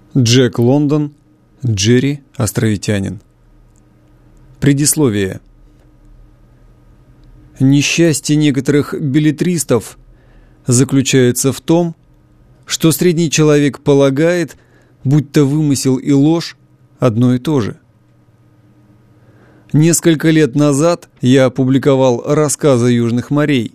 Джек Лондон, Джерри Островитянин. Предисловие. Несчастье некоторых беллетристов заключается в том, что средний человек полагает, будто вымысел и ложь одно и то же. Несколько лет назад я опубликовал «Рассказы южных морей».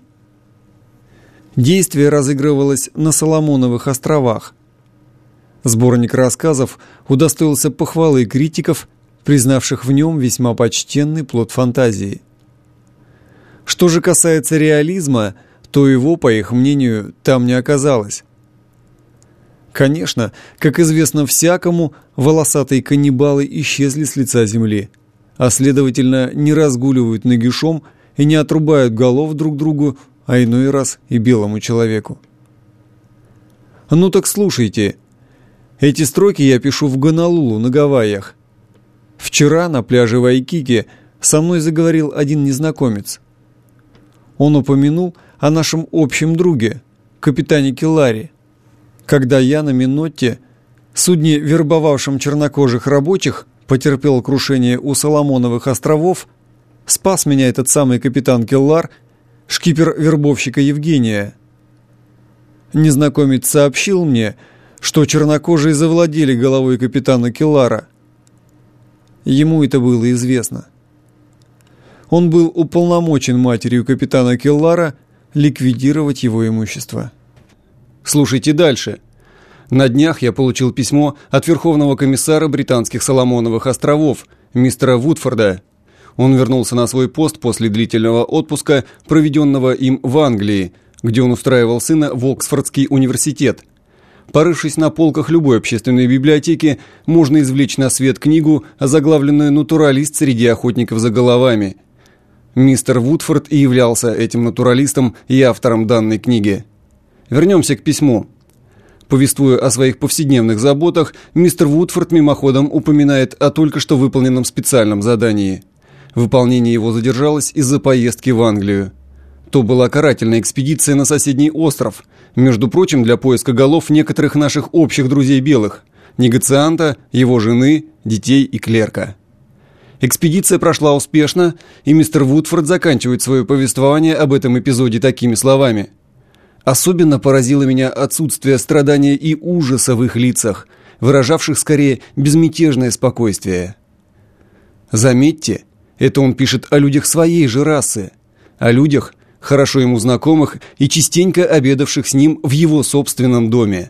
Действие разыгрывалось на Соломоновых островах. Сборник рассказов удостоился похвалы критиков, признавших в нем весьма почтенный плод фантазии. Что же касается реализма, то его, по их мнению, там не оказалось. Конечно, как известно всякому, волосатые каннибалы исчезли с лица земли, а следовательно не разгуливают нагишом и не отрубают голов друг другу, а иной раз и белому человеку. Ну так слушайте. Эти строки я пишу в Гонолулу на Гавайях. Вчера на пляже Вайкики со мной заговорил один незнакомец. Он упомянул о нашем общем друге, капитане Келларе, когда я на Минотте, судне, вербовавшем чернокожих рабочих, потерпел крушение у Соломоновых островов, спас меня этот самый капитан Келлар, шкипер вербовщика Евгения. Незнакомец сообщил мне, что чернокожие завладели головой капитана Келлара. Ему это было известно. Он был уполномочен матерью капитана Келлара ликвидировать его имущество. Слушайте дальше. На днях я получил письмо от Верховного комиссара британских Соломоновых островов, мистера Вудфорда. Он вернулся на свой пост после длительного отпуска, проведенного им в Англии, где он устраивал сына в Оксфордский университет. Порывшись на полках любой общественной библиотеки, можно извлечь на свет книгу, озаглавленную «Натуралист среди охотников за головами». Мистер Вудфорд и являлся этим натуралистом и автором данной книги. Вернемся к письму. Повествуя о своих повседневных заботах, мистер Вудфорд мимоходом упоминает о только что выполненном специальном задании. Выполнение его задержалось из-за поездки в Англию. То была карательная экспедиция на соседний остров, между прочим, для поиска голов некоторых наших общих друзей белых, негацианта, его жены, детей и клерка. Экспедиция прошла успешно, и мистер Вудфорд заканчивает свое повествование об этом эпизоде такими словами. «Особенно поразило меня отсутствие страдания и ужаса в их лицах, выражавших скорее безмятежное спокойствие». Заметьте, это он пишет о людях своей же расы, о людях, хорошо ему знакомых и частенько обедавших с ним в его собственном доме.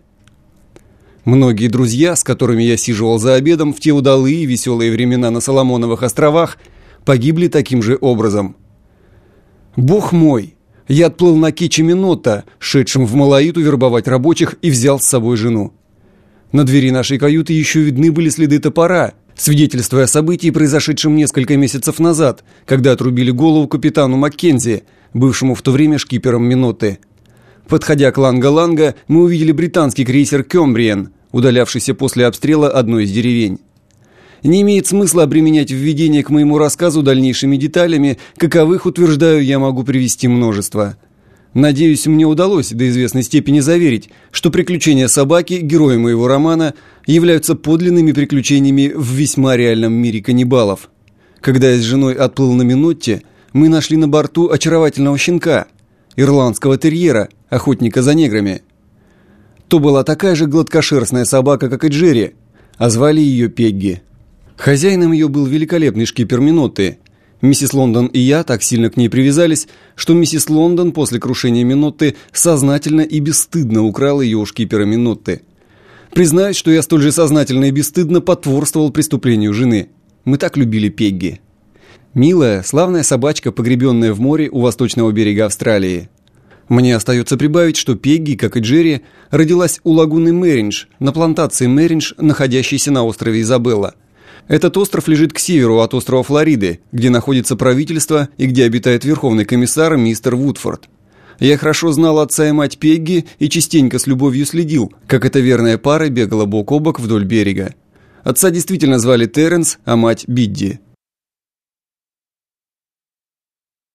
Многие друзья, с которыми я сиживал за обедом в те удалые и веселые времена на Соломоновых островах, погибли таким же образом. Бог мой, я отплыл на кече Минотта, шедшем в Малаиту вербовать рабочих, и взял с собой жену. На двери нашей каюты еще видны были следы топора, свидетельствуя о событии, произошедшем несколько месяцев назад, когда отрубили голову капитану Маккензи, бывшему в то время шкипером Минотты. Подходя к Ланга-Ланга, мы увидели британский крейсер «Кембриен», удалявшийся после обстрела одной из деревень. Не имеет смысла обременять введение к моему рассказу дальнейшими деталями, каковых, утверждаю, я могу привести множество. Надеюсь, мне удалось до известной степени заверить, что приключения собаки, героя моего романа, являются подлинными приключениями в весьма реальном мире каннибалов. Когда я с женой отплыл на Минотте, мы нашли на борту очаровательного щенка, ирландского терьера, охотника за неграми. То была такая же гладкошерстная собака, как и Джерри, а звали ее Пегги. Хозяином ее был великолепный шкипер Минотты. Миссис Лондон и я так сильно к ней привязались, что миссис Лондон после крушения Минотты сознательно и бесстыдно украла ее у шкипера Минотты. Признаюсь, что я столь же сознательно и бесстыдно потворствовал преступлению жены. Мы так любили Пегги. Милая, славная собачка, погребенная в море у восточного берега Австралии. Мне остается прибавить, что Пегги, как и Джерри, родилась у лагуны Мериндж, на плантации Мериндж, находящейся на острове Изабелла. Этот остров лежит к северу от острова Флориды, где находится правительство и где обитает верховный комиссар мистер Вудфорд. Я хорошо знал отца и мать Пегги и частенько с любовью следил, как эта верная пара бегала бок о бок вдоль берега. Отца действительно звали Терренс, а мать Бидди.